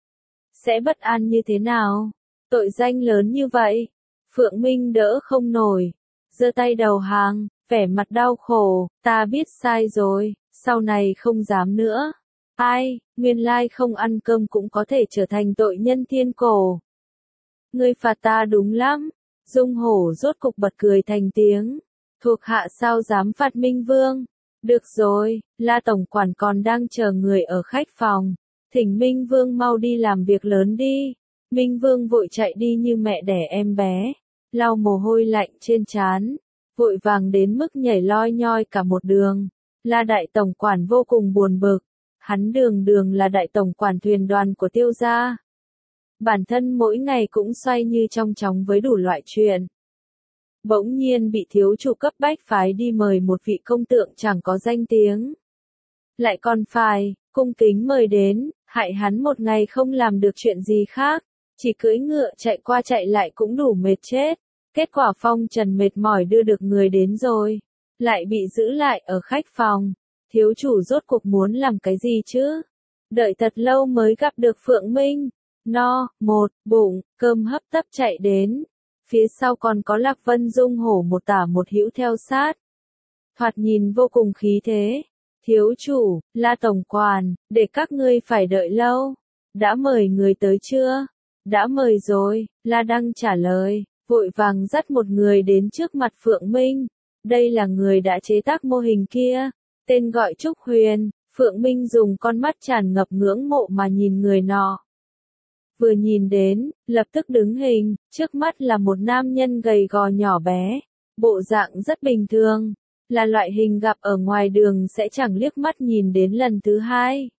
Sẽ bất an như thế nào? Tội danh lớn như vậy, Phượng Minh đỡ không nổi, giơ tay đầu hàng, vẻ mặt đau khổ, ta biết sai rồi, sau này không dám nữa. Ai, nguyên lai không ăn cơm cũng có thể trở thành tội nhân thiên cổ. Ngươi phạt ta đúng lắm, Dung Hổ rốt cục bật cười thành tiếng. Thuộc hạ sao dám phạt Minh Vương? Được rồi, La Tổng Quản còn đang chờ người ở khách phòng. Thỉnh Minh Vương mau đi làm việc lớn đi. Minh Vương vội chạy đi như mẹ đẻ em bé, lau mồ hôi lạnh trên trán, vội vàng đến mức nhảy loi nhoi cả một đường. La Đại Tổng Quản vô cùng buồn bực, hắn đường đường là Đại Tổng Quản thuyền đoàn của Tiêu gia. Bản thân mỗi ngày cũng xoay như trong chóng với đủ loại chuyện. Bỗng nhiên bị thiếu chủ cấp bách phái đi mời một vị công tượng chẳng có danh tiếng. Lại còn phải, cung kính mời đến, hại hắn một ngày không làm được chuyện gì khác, chỉ cưỡi ngựa chạy qua chạy lại cũng đủ mệt chết. Kết quả phong trần mệt mỏi đưa được người đến rồi, lại bị giữ lại ở khách phòng. Thiếu chủ rốt cuộc muốn làm cái gì chứ? Đợi thật lâu mới gặp được Phượng Minh. No, một bụng, cơm hấp tấp chạy đến. Phía sau còn có Lạc Vân Dung Hổ một tả một hữu theo sát. Thoạt nhìn vô cùng khí thế. Thiếu chủ, La Tổng Quản, để các ngươi phải đợi lâu. Đã mời người tới chưa? Đã mời rồi, La Đăng trả lời, vội vàng dắt một người đến trước mặt Phượng Minh. Đây là người đã chế tác mô hình kia, tên gọi Trúc Huyền. Phượng Minh dùng con mắt tràn ngập ngưỡng mộ mà nhìn người nọ. Vừa nhìn đến, lập tức đứng hình, trước mắt là một nam nhân gầy gò nhỏ bé, bộ dạng rất bình thường, là loại hình gặp ở ngoài đường sẽ chẳng liếc mắt nhìn đến lần thứ hai.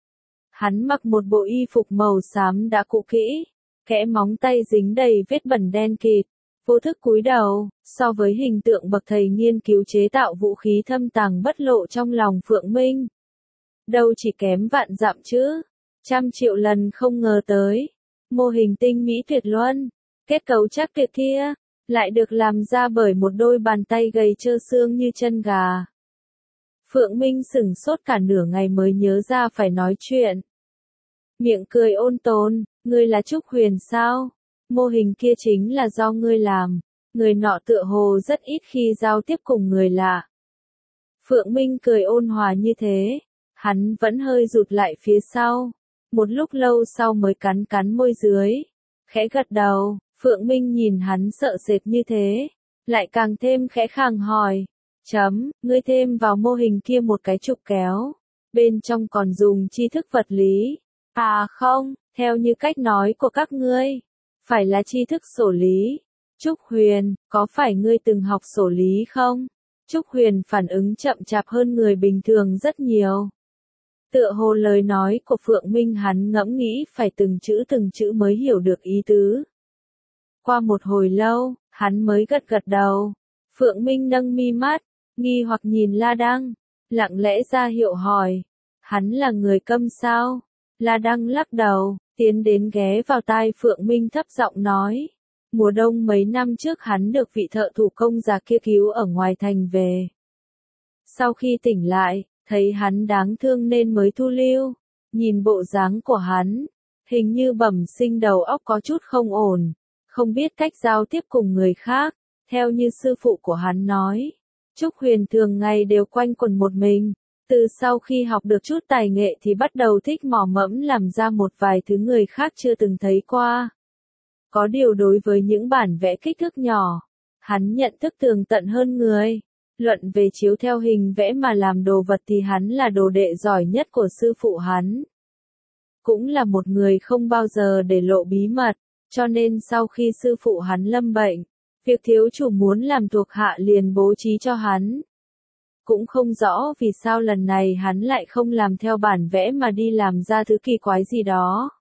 Hắn mặc một bộ y phục màu xám đã cũ kỹ, kẽ móng tay dính đầy vết bẩn đen kịt, vô thức cúi đầu, so với hình tượng bậc thầy nghiên cứu chế tạo vũ khí thâm tàng bất lộ trong lòng Phượng Minh. Đâu chỉ kém vạn dặm chứ. 100.000.000 lần không ngờ tới. Mô hình tinh mỹ tuyệt luân, kết cấu chắc tuyệt kia, lại được làm ra bởi một đôi bàn tay gầy trơ xương như chân gà. Phượng Minh sửng sốt cả nửa ngày mới nhớ ra phải nói chuyện. Miệng cười ôn tồn, ngươi là Trúc Huyền sao? Mô hình kia chính là do ngươi làm. Người nọ tựa hồ rất ít khi giao tiếp cùng người lạ. Phượng Minh cười ôn hòa như thế, hắn vẫn hơi rụt lại phía sau. Một lúc lâu sau mới cắn cắn môi dưới, khẽ gật đầu. Phượng Minh nhìn hắn sợ sệt như thế, lại càng thêm khẽ khàng hỏi, ngươi thêm vào mô hình kia một cái trục kéo, bên trong còn dùng tri thức vật lý. À không, theo như cách nói của các ngươi, phải là tri thức số lý. Trúc Huyền, có phải ngươi từng học số lý không? Trúc Huyền phản ứng chậm chạp hơn người bình thường rất nhiều. Tựa hồ lời nói của Phượng Minh hắn ngẫm nghĩ phải từng chữ mới hiểu được ý tứ. Qua một hồi lâu, hắn mới gật gật đầu. Phượng Minh nâng mi mắt, nghi hoặc nhìn La Đăng, lặng lẽ ra hiệu hỏi. Hắn là người câm sao? La Đăng lắc đầu, tiến đến ghé vào tai Phượng Minh thấp giọng nói. Mùa đông mấy năm trước hắn được vị thợ thủ công già kia cứu ở ngoài thành về. Sau khi tỉnh lại, thấy hắn đáng thương nên mới thu lưu. Nhìn bộ dáng của hắn, hình như bẩm sinh đầu óc có chút không ổn, không biết cách giao tiếp cùng người khác. Theo như sư phụ của hắn nói, Trúc Huyền thường ngày đều quanh quẩn một mình. Từ sau khi học được chút tài nghệ thì bắt đầu thích mò mẫm làm ra một vài thứ người khác chưa từng thấy qua. Có điều đối với những bản vẽ kích thước nhỏ, hắn nhận thức tường tận hơn người. Luận về chiếu theo hình vẽ mà làm đồ vật thì hắn là đồ đệ giỏi nhất của sư phụ hắn. Cũng là một người không bao giờ để lộ bí mật, cho nên sau khi sư phụ hắn lâm bệnh, việc thiếu chủ muốn làm thuộc hạ liền bố trí cho hắn. Cũng không rõ vì sao lần này hắn lại không làm theo bản vẽ mà đi làm ra thứ kỳ quái gì đó.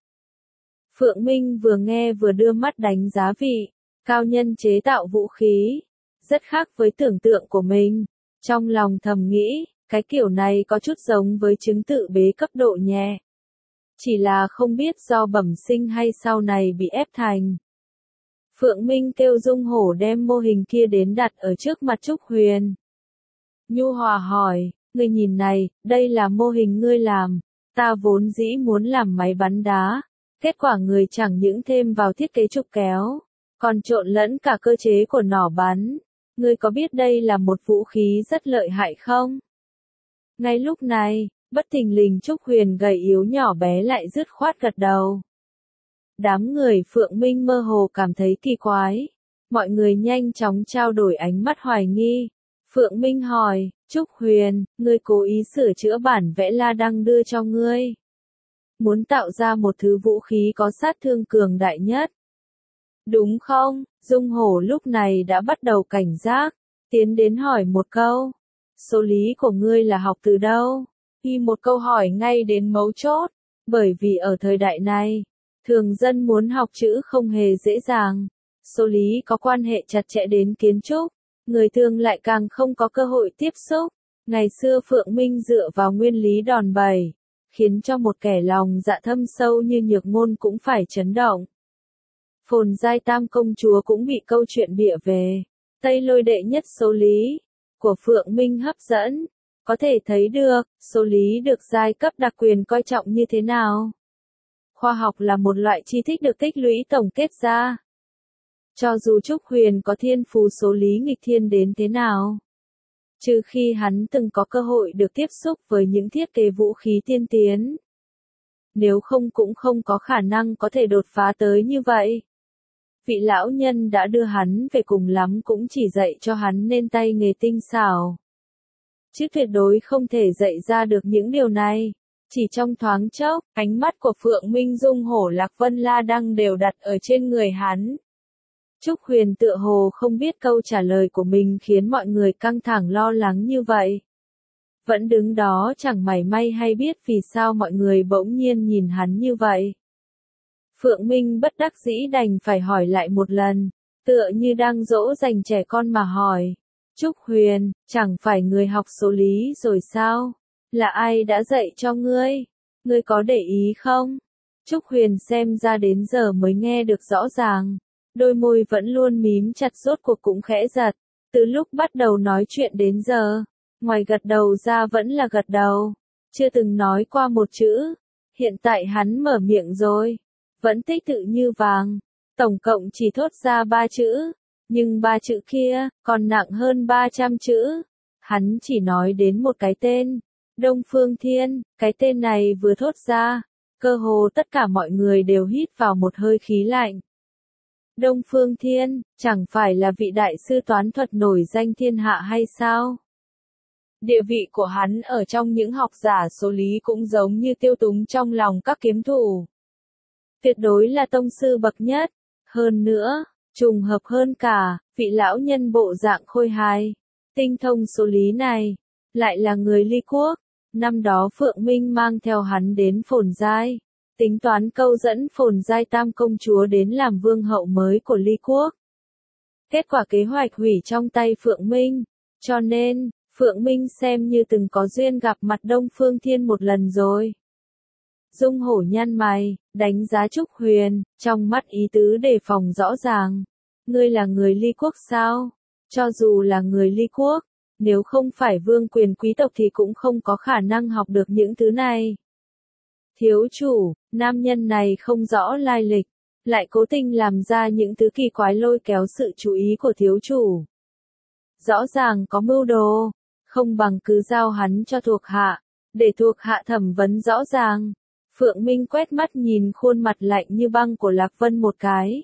Phượng Minh vừa nghe vừa đưa mắt đánh giá vị cao nhân chế tạo vũ khí, rất khác với tưởng tượng của mình. Trong lòng thầm nghĩ, cái kiểu này có chút giống với chứng tự bế cấp độ nhẹ. Chỉ là không biết do bẩm sinh hay sau này bị ép thành. Phượng Minh kêu Dung Hổ đem mô hình kia đến đặt ở trước mặt Trúc Huyền. Nhu hòa hỏi, ngươi nhìn này, đây là mô hình ngươi làm, ta vốn dĩ muốn làm máy bắn đá. Kết quả người chẳng những thêm vào thiết kế trục kéo, còn trộn lẫn cả cơ chế của nỏ bắn. Ngươi có biết đây là một vũ khí rất lợi hại không? Ngay lúc này, bất thình lình Trúc Huyền gầy yếu nhỏ bé lại dứt khoát gật đầu. Đám người Phượng Minh mơ hồ cảm thấy kỳ quái. Mọi người nhanh chóng trao đổi ánh mắt hoài nghi. Phượng Minh hỏi, Trúc Huyền, ngươi cố ý sửa chữa bản vẽ La Đăng đưa cho ngươi. Muốn tạo ra một thứ vũ khí có sát thương cường đại nhất. Đúng không? Dung Hổ lúc này đã bắt đầu cảnh giác, tiến đến hỏi một câu. Số lý của ngươi là học từ đâu? Khi một câu hỏi ngay đến mấu chốt, bởi vì ở thời đại này, thường dân muốn học chữ không hề dễ dàng. Số lý có quan hệ chặt chẽ đến kiến trúc, người thường lại càng không có cơ hội tiếp xúc. Ngày xưa Phượng Minh dựa vào nguyên lý đòn bẩy, khiến cho một kẻ lòng dạ thâm sâu như Nhược Ngôn cũng phải chấn động. Phồn Giai Tam công chúa cũng bị câu chuyện bịa về Tây Lôi đệ nhất số lý của Phượng Minh hấp dẫn. Có thể thấy được, số lý được giai cấp đặc quyền coi trọng như thế nào. Khoa học là một loại tri thức được tích lũy tổng kết ra. Cho dù Trúc Huyền có thiên phú số lý nghịch thiên đến thế nào, trừ khi hắn từng có cơ hội được tiếp xúc với những thiết kế vũ khí tiên tiến, nếu không cũng không có khả năng có thể đột phá tới như vậy. Vị lão nhân đã đưa hắn về cùng lắm cũng chỉ dạy cho hắn nên tay nghề tinh xảo, chứ tuyệt đối không thể dạy ra được những điều này. Chỉ trong thoáng chốc, ánh mắt của Phượng Minh, Dung Hổ, Lạc Vân, La Đăng đều đặt ở trên người hắn. Trúc Huyền tựa hồ không biết câu trả lời của mình khiến mọi người căng thẳng lo lắng như vậy. Vẫn đứng đó chẳng mảy may hay biết vì sao mọi người bỗng nhiên nhìn hắn như vậy. Phượng Minh bất đắc dĩ đành phải hỏi lại một lần, tựa như đang dỗ dành trẻ con mà hỏi. Trúc Huyền, chẳng phải người học số lý rồi sao? Là ai đã dạy cho ngươi? Ngươi có để ý không? Trúc Huyền xem ra đến giờ mới nghe được rõ ràng. Đôi môi vẫn luôn mím chặt rốt cuộc cũng khẽ giật. Từ lúc bắt đầu nói chuyện đến giờ, ngoài gật đầu ra vẫn là gật đầu. Chưa từng nói qua một chữ. Hiện tại hắn mở miệng rồi. Vẫn tích tự như vàng. Tổng cộng chỉ thốt ra 3 chữ. Nhưng 3 chữ kia, còn nặng hơn 300 chữ. Hắn chỉ nói đến một cái tên, Đông Phương Thiên, cái tên này vừa thốt ra, cơ hồ tất cả mọi người đều hít vào một hơi khí lạnh. Đông Phương Thiên, chẳng phải là vị đại sư toán thuật nổi danh thiên hạ hay sao? Địa vị của hắn ở trong những học giả số lý cũng giống như Tiêu Túng trong lòng các kiếm thủ. Tuyệt đối là tông sư bậc nhất. Hơn nữa, trùng hợp hơn cả, vị lão nhân bộ dạng khôi hài, tinh thông số lý này, lại là người Ly Quốc. Năm đó Phượng Minh mang theo hắn đến Phồn Giai, tính toán câu dẫn Phồn Giai Tam công chúa đến làm vương hậu mới của Ly Quốc. Kết quả kế hoạch hủy trong tay Phượng Minh, cho nên, Phượng Minh xem như từng có duyên gặp mặt Đông Phương Thiên một lần rồi. Dung Hổ nhăn mày, đánh giá Trúc Huyền, trong mắt ý tứ đề phòng rõ ràng. Ngươi là người Ly Quốc sao? Cho dù là người Ly Quốc, nếu không phải vương quyền quý tộc thì cũng không có khả năng học được những thứ này. Thiếu chủ, nam nhân này không rõ lai lịch, lại cố tình làm ra những thứ kỳ quái lôi kéo sự chú ý của thiếu chủ. Rõ ràng có mưu đồ, không bằng cứ giao hắn cho thuộc hạ, để thuộc hạ thẩm vấn rõ ràng. Phượng Minh quét mắt nhìn khuôn mặt lạnh như băng của Lạc Vân một cái.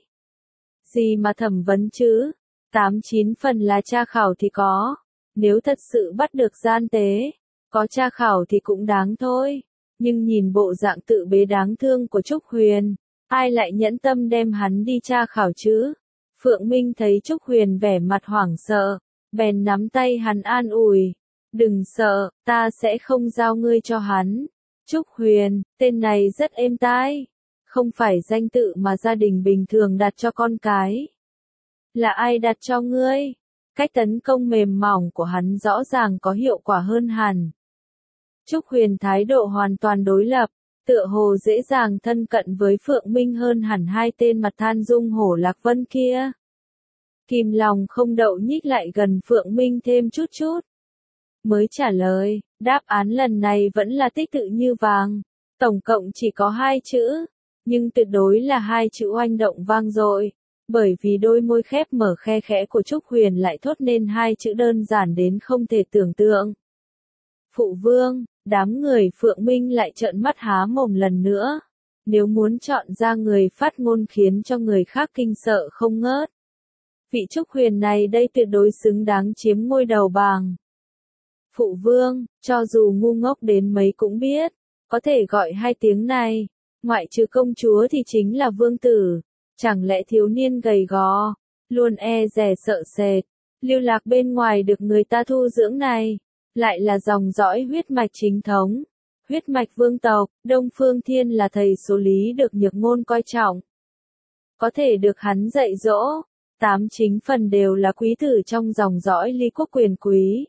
Gì mà thẩm vấn chứ? 8-9 phần là tra khảo thì có. Nếu thật sự bắt được gian tế, có tra khảo thì cũng đáng thôi. Nhưng nhìn bộ dạng tự bế đáng thương của Trúc Huyền, ai lại nhẫn tâm đem hắn đi tra khảo chứ? Phượng Minh thấy Trúc Huyền vẻ mặt hoảng sợ, bèn nắm tay hắn an ủi. Đừng sợ, ta sẽ không giao ngươi cho hắn. Trúc Huyền, tên này rất êm tai. Không phải danh tự mà gia đình bình thường đặt cho con cái. Là ai đặt cho ngươi? Cách tấn công mềm mỏng của hắn rõ ràng có hiệu quả hơn hẳn. Trúc Huyền thái độ hoàn toàn đối lập, tựa hồ dễ dàng thân cận với Phượng Minh hơn hẳn hai tên mặt than Dung Hổ Lạc Vân kia. Kìm lòng không đậu nhích lại gần Phượng Minh thêm chút chút. Mới trả lời, đáp án lần này vẫn là tích tự như vàng. Tổng cộng chỉ có 2 chữ, nhưng tuyệt đối là 2 chữ oanh động vang dội. Bởi vì đôi môi khép mở khe khẽ của Trúc Huyền lại thốt nên 2 chữ đơn giản đến không thể tưởng tượng. Phụ vương, đám người Phượng Minh lại trợn mắt há mồm lần nữa. Nếu muốn chọn ra người phát ngôn khiến cho người khác kinh sợ không ngớt. Vị Trúc Huyền này đây tuyệt đối xứng đáng chiếm ngôi đầu bàng. Phụ vương, cho dù ngu ngốc đến mấy cũng biết, có thể gọi 2 tiếng này, ngoại trừ công chúa thì chính là vương tử. Chẳng lẽ thiếu niên gầy gò, luôn e dè sợ sệt, lưu lạc bên ngoài được người ta thu dưỡng này, lại là dòng dõi huyết mạch chính thống, huyết mạch vương tộc, Đông Phương Thiên là thầy số lý được Nhược Ngôn coi trọng. Có thể được hắn dạy dỗ, 8-9 phần đều là quý tử trong dòng dõi Ly Quốc quyền quý.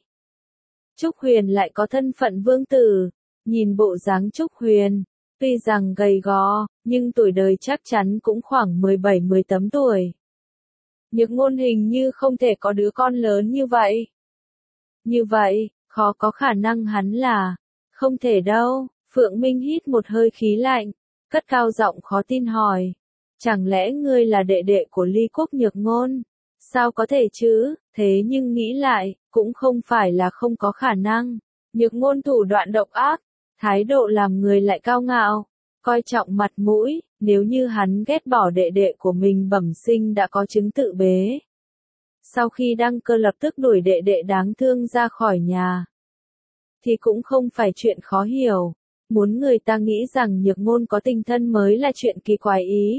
Trúc Huyền lại có thân phận vương tử, nhìn bộ dáng Trúc Huyền, tuy rằng gầy gò, nhưng tuổi đời chắc chắn cũng khoảng 17-18 tuổi. Nhược Ngôn hình như không thể có đứa con lớn như vậy. Như vậy, khó có khả năng hắn là, không thể đâu. Phượng Minh hít một hơi khí lạnh, cất cao giọng khó tin hỏi. Chẳng lẽ ngươi là đệ đệ của Ly Quốc Nhược Ngôn? Sao có thể chứ, thế nhưng nghĩ lại, cũng không phải là không có khả năng. Nhược Ngôn thủ đoạn độc ác, thái độ làm người lại cao ngạo, coi trọng mặt mũi, nếu như hắn ghét bỏ đệ đệ của mình bẩm sinh đã có chứng tự bế. Sau khi đăng cơ lập tức đuổi đệ đệ đáng thương ra khỏi nhà. Thì cũng không phải chuyện khó hiểu, muốn người ta nghĩ rằng Nhược Ngôn có tình thân mới là chuyện kỳ quái ý.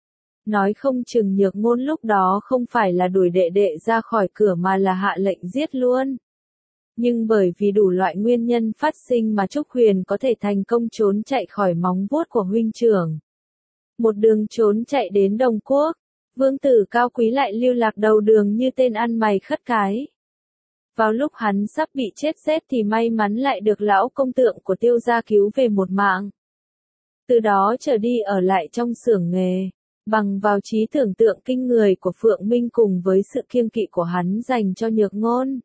Nói không chừng Nhược Ngôn lúc đó không phải là đuổi đệ đệ ra khỏi cửa mà là hạ lệnh giết luôn. Nhưng bởi vì đủ loại nguyên nhân phát sinh mà Trúc Huyền có thể thành công trốn chạy khỏi móng vuốt của huynh trưởng. Một đường trốn chạy đến Đồng Quốc, vương tử cao quý lại lưu lạc đầu đường như tên ăn mày khất cái. Vào lúc hắn sắp bị chết rét thì may mắn lại được lão công tượng của Tiêu gia cứu về một mạng. Từ đó trở đi ở lại trong xưởng nghề, bằng vào trí tưởng tượng kinh người của Phượng Minh cùng với sự kiêng kỵ của hắn dành cho Nhược Ngôn.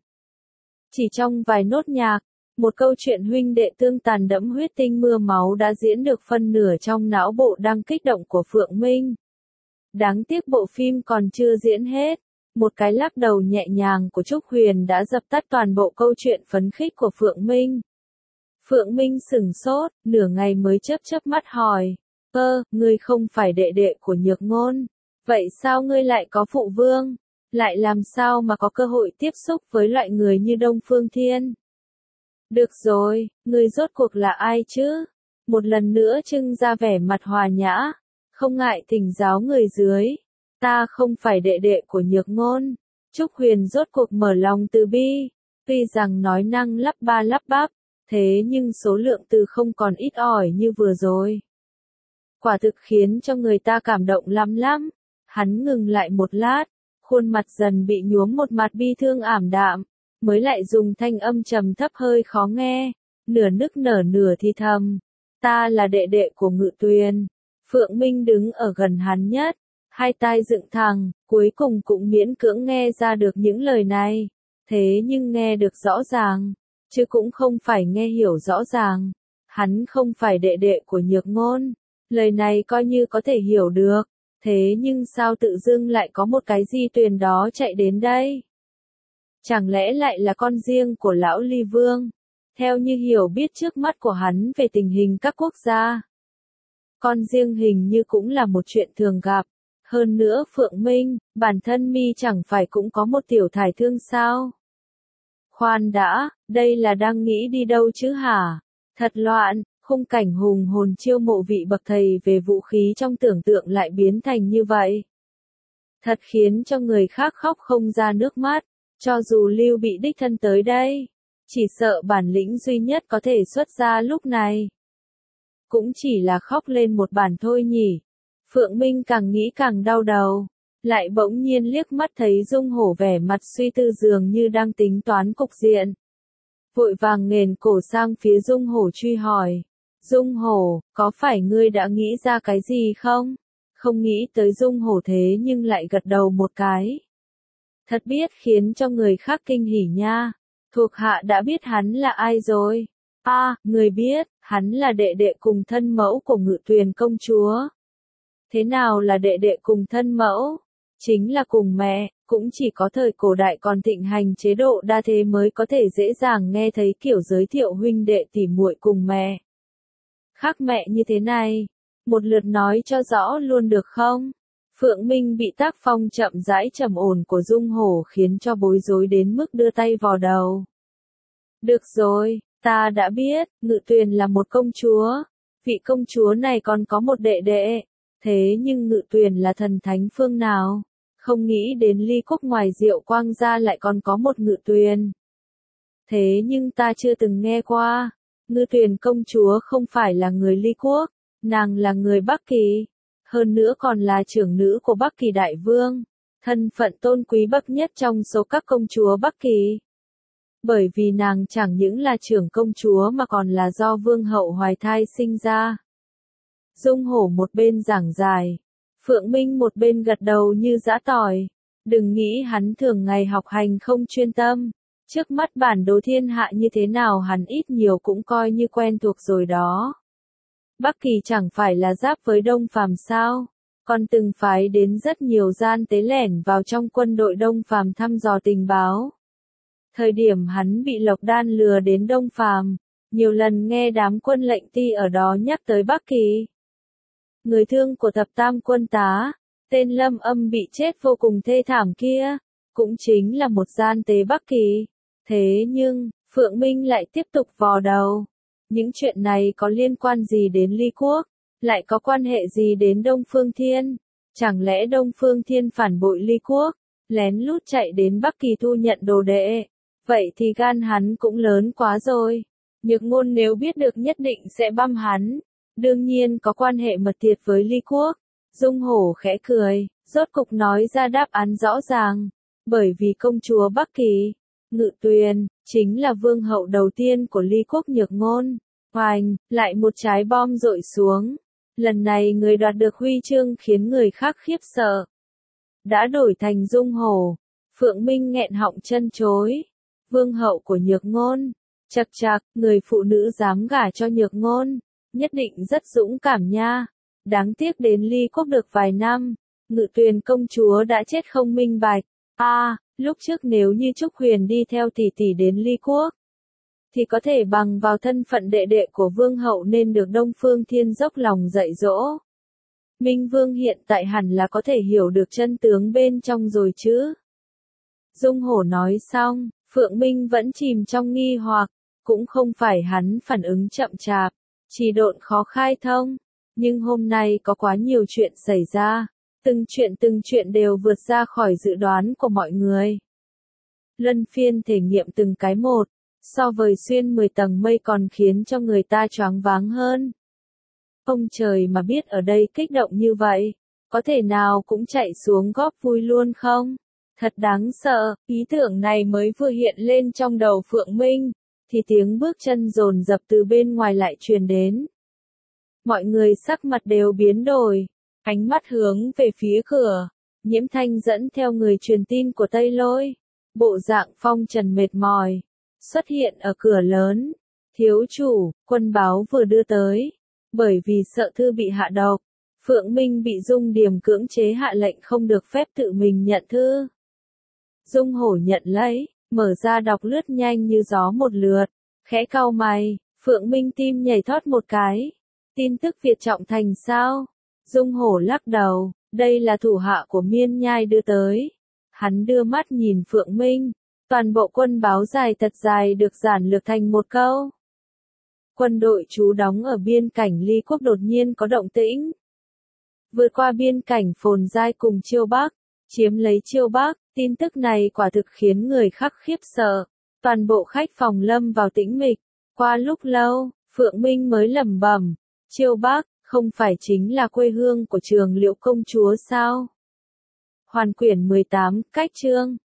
Chỉ trong vài nốt nhạc, một câu chuyện huynh đệ tương tàn đẫm huyết tinh mưa máu đã diễn được phân nửa trong não bộ đang kích động của Phượng Minh. Đáng tiếc bộ phim còn chưa diễn hết. Một cái lắc đầu nhẹ nhàng của Trúc Huyền đã dập tắt toàn bộ câu chuyện phấn khích của Phượng Minh. Phượng Minh sửng sốt, nửa ngày mới chớp mắt hỏi. Ngươi không phải đệ đệ của Nhược Ngôn. Vậy sao ngươi lại có phụ vương? Lại làm sao mà có cơ hội tiếp xúc với loại người như Đông Phương Thiên? Được rồi, ngươi rốt cuộc là ai chứ? Một lần nữa trưng ra vẻ mặt hòa nhã, không ngại thỉnh giáo người dưới. Ta không phải đệ đệ của Nhược Ngôn. Trúc Huyền rốt cuộc mở lòng từ bi. Tuy rằng nói năng lắp ba lắp bắp, thế nhưng số lượng từ không còn ít ỏi như vừa rồi. Quả thực khiến cho người ta cảm động lắm. Hắn ngừng lại một lát, khuôn mặt dần bị nhuốm một mặt bi thương ảm đạm, mới lại dùng thanh âm trầm thấp hơi khó nghe, nửa nức nở nửa thì thầm. Ta là đệ đệ của Ngự Tuyền. Phượng Minh đứng ở gần hắn nhất, hai tai dựng thẳng, cuối cùng cũng miễn cưỡng nghe ra được những lời này. Thế nhưng nghe được rõ ràng, chứ cũng không phải nghe hiểu rõ ràng. Hắn không phải đệ đệ của Nhược Ngôn. Lời này coi như có thể hiểu được. Thế nhưng sao tự dưng lại có một cái Di Tuyền đó chạy đến đây? Chẳng lẽ lại là con riêng của lão Ly Vương? Theo như hiểu biết trước mắt của hắn về tình hình các quốc gia, con riêng hình như cũng là một chuyện thường gặp. Hơn nữa Phượng Minh, bản thân mi chẳng phải cũng có một tiểu thải thương sao? Khoan đã, đây là đang nghĩ đi đâu chứ hả? Thật loạn, khung cảnh hùng hồn chiêu mộ vị bậc thầy về vũ khí trong tưởng tượng lại biến thành như vậy. Thật khiến cho người khác khóc không ra nước mắt, cho dù Lưu Bị đích thân tới đây, chỉ sợ bản lĩnh duy nhất có thể xuất ra lúc này. Cũng chỉ là khóc lên một bản thôi nhỉ. Phượng Minh càng nghĩ càng đau đầu, lại bỗng nhiên liếc mắt thấy Dung Hổ vẻ mặt suy tư dường như đang tính toán cục diện. Vội vàng nghền cổ sang phía Dung Hổ truy hỏi. Dung Hổ, có phải ngươi đã nghĩ ra cái gì không? Không nghĩ tới Dung Hổ thế nhưng lại gật đầu một cái. Thật biết khiến cho người khác kinh hỉ nha. Thuộc hạ đã biết hắn là ai rồi. Người biết, hắn là đệ đệ cùng thân mẫu của Ngự Tuyền công chúa. Thế nào là đệ đệ cùng thân mẫu? Chính là cùng mẹ, cũng chỉ có thời cổ đại còn thịnh hành chế độ đa thế mới có thể dễ dàng nghe thấy kiểu giới thiệu huynh đệ tỉ muội cùng mẹ. Khác mẹ như thế này, một lượt nói cho rõ luôn được không? Phượng Minh bị tác phong chậm rãi trầm ổn của Dung Hổ khiến cho bối rối đến mức đưa tay vào đầu. Được rồi, ta đã biết, Ngự Tuyền là một công chúa. Vị công chúa này còn có một đệ đệ. Thế nhưng Ngự Tuyền là thần thánh phương nào? Không nghĩ đến Ly Quốc ngoài Diệu Quang ra lại còn có một Ngự Tuyền. Thế nhưng ta chưa từng nghe qua. Ngự Tuyền công chúa không phải là người Ly Quốc, nàng là người Bắc Kỳ. Hơn nữa còn là trưởng nữ của Bắc Kỳ Đại Vương. Thân phận tôn quý bậc nhất trong số các công chúa Bắc Kỳ. Bởi vì nàng chẳng những là trưởng công chúa mà còn là do Vương hậu hoài thai sinh ra. Dung Hổ một bên giảng giải, Phượng Minh một bên gật đầu như giã tỏi. Đừng nghĩ hắn thường ngày học hành không chuyên tâm. Trước mắt bản đồ thiên hạ như thế nào hắn ít nhiều cũng coi như quen thuộc rồi đó. Bắc Kỳ chẳng phải là giáp với Đông Phàm sao? Còn từng phái đến rất nhiều gian tế lẻn vào trong quân đội Đông Phàm thăm dò tình báo. Thời điểm hắn bị Lộc Đan lừa đến Đông Phàm, nhiều lần nghe đám quân lệnh ti ở đó nhắc tới Bắc Kỳ. Người thương của thập tam quân tá, tên Lâm Âm bị chết vô cùng thê thảm kia, cũng chính là một gian tế Bắc Kỳ. Thế nhưng, Phượng Minh lại tiếp tục vò đầu. Những chuyện này có liên quan gì đến Ly Quốc? Lại có quan hệ gì đến Đông Phương Thiên? Chẳng lẽ Đông Phương Thiên phản bội Ly Quốc, lén lút chạy đến Bắc Kỳ thu nhận đồ đệ? Vậy thì gan hắn cũng lớn quá rồi. Nhược Ngôn nếu biết được nhất định sẽ băm hắn. Đương nhiên có quan hệ mật thiết với Ly Quốc. Dung Hổ khẽ cười, rốt cục nói ra đáp án rõ ràng. Bởi vì công chúa Bắc Kỳ, Ngự Tuyền, chính là vương hậu đầu tiên của Ly Quốc Nhược Ngôn. Hoành, lại một trái bom rội xuống. Lần này người đoạt được huy chương khiến người khác khiếp sợ. Đã đổi thành Dung Hổ. Phượng Minh nghẹn họng chân chối. Vương hậu của Nhược Ngôn. Chậc chậc, người phụ nữ dám gả cho Nhược Ngôn. Nhất định rất dũng cảm nha. Đáng tiếc đến Ly Quốc được vài năm. Ngự Tuyền công chúa đã chết không minh bạch. Lúc trước nếu như Trúc Huyền đi theo tỷ tỷ đến Ly Quốc, thì có thể bằng vào thân phận đệ đệ của Vương hậu nên được Đông Phương Thiên dốc lòng dạy dỗ. Minh Vương hiện tại hẳn là có thể hiểu được chân tướng bên trong rồi chứ. Dung Hổ nói xong, Phượng Minh vẫn chìm trong nghi hoặc, cũng không phải hắn phản ứng chậm chạp, chỉ độn khó khai thông, nhưng hôm nay có quá nhiều chuyện xảy ra, từng chuyện đều vượt ra khỏi dự đoán của mọi người. Luân phiên thể nghiệm từng cái một, so với xuyên 10 tầng mây còn khiến cho người ta choáng váng hơn. Ông trời mà biết ở đây kích động như vậy, có thể nào cũng chạy xuống góp vui luôn không? Thật đáng sợ, ý tưởng này mới vừa hiện lên trong đầu Phượng Minh, thì tiếng bước chân dồn dập từ bên ngoài lại truyền đến. Mọi người sắc mặt đều biến đổi, ánh mắt hướng về phía cửa, Nhiễm Thanh dẫn theo người truyền tin của Tây Lôi, bộ dạng phong trần mệt mỏi, xuất hiện ở cửa lớn. Thiếu chủ, quân báo vừa đưa tới, bởi vì sợ thư bị hạ độc, Phượng Minh bị Dung Điềm cưỡng chế hạ lệnh không được phép tự mình nhận thư. Dung Hổ nhận lấy, mở ra đọc lướt nhanh như gió một lượt, khẽ cau mày, Phượng Minh tim nhảy thót một cái. Tin tức Việt Trọng Thành sao? Dung Hổ lắc đầu, đây là thủ hạ của Miên Nhai đưa tới. Hắn đưa mắt nhìn Phượng Minh, toàn bộ quân báo dài thật dài được giản lược thành một câu. Quân đội trú đóng ở biên cảnh Ly Quốc đột nhiên có động tĩnh. Vượt qua biên cảnh Phồn Giai cùng Chiêu Bắc, chiếm lấy Chiêu Bắc, tin tức này quả thực khiến người khác khiếp sợ. Toàn bộ khách phòng lâm vào tĩnh mịch. Qua lúc lâu, Phượng Minh mới lẩm bẩm, Chiêu Bắc, không phải chính là quê hương của Trường Liễu công chúa sao? Hoàn quyển 18, cách chương.